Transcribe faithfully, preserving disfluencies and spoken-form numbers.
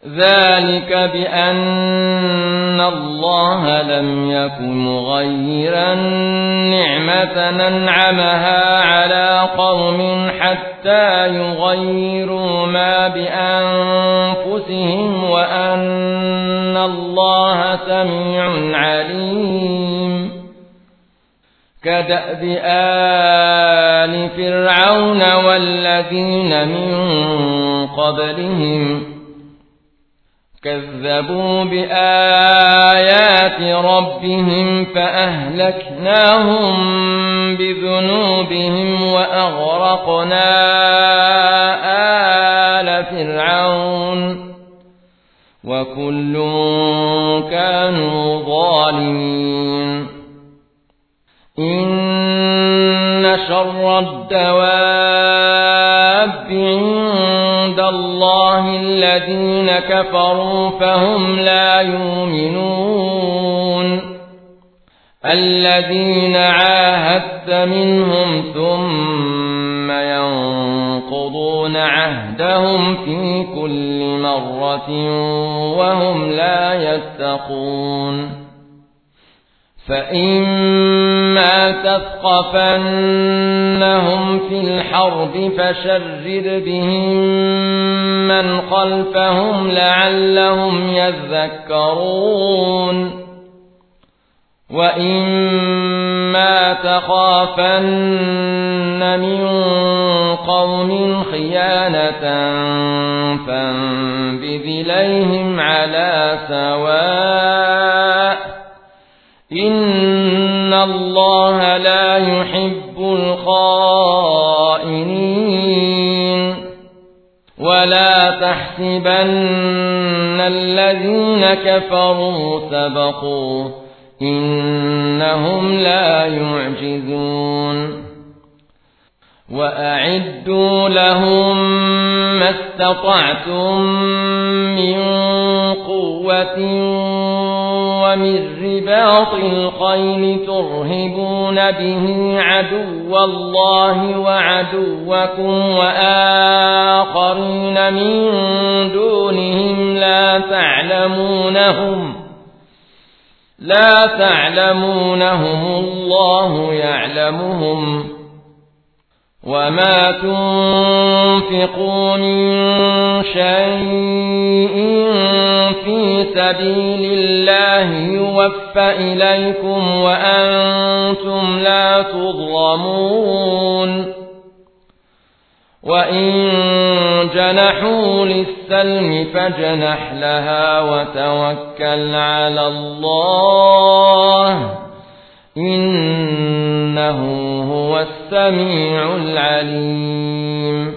ذلك بأن الله لم يكن مغيرا نعمة أنعمها على قوم حتى يغيروا ما بأنفسهم وأن الله سميع عليم. كدأب آل فرعون والذين من قبلهم كذبوا بآيات ربهم فأهلكناهم بذنوبهم وأغرقنا آل فرعون وكل كانوا ظالمين. إن شر الدواب عند الله الذين كفروا فهم لا يؤمنون. الذين عاهدت منهم ثم ينقضون عهدهم في كل مرة وهم لا يتقون. فإما تثقفنهم في الحرب فشرد بهم من خلفهم لعلهم يذكرون. وإما تخافن من قوم خيانة فانبذ إليهم على سواء إن الله لا يحب الخائنين. ولا تحسبن الذين كفروا سبقوا إنهم لا يعجزون. وأعدوا لهم ما استطعتم من قوة ومن رباط الخيل ترهبون به عدو الله وعدوكم وآخرين من دونهم لا تعلمونهم لا تعلمونهم الله يعلمهم. وما تنفقوا من شيء في سبيل الله يوفى إليكم وأنتم لا تظلمون. وإن جنحوا للسلم فاجنح لها وتوكل على الله إنه هو السميع العليم.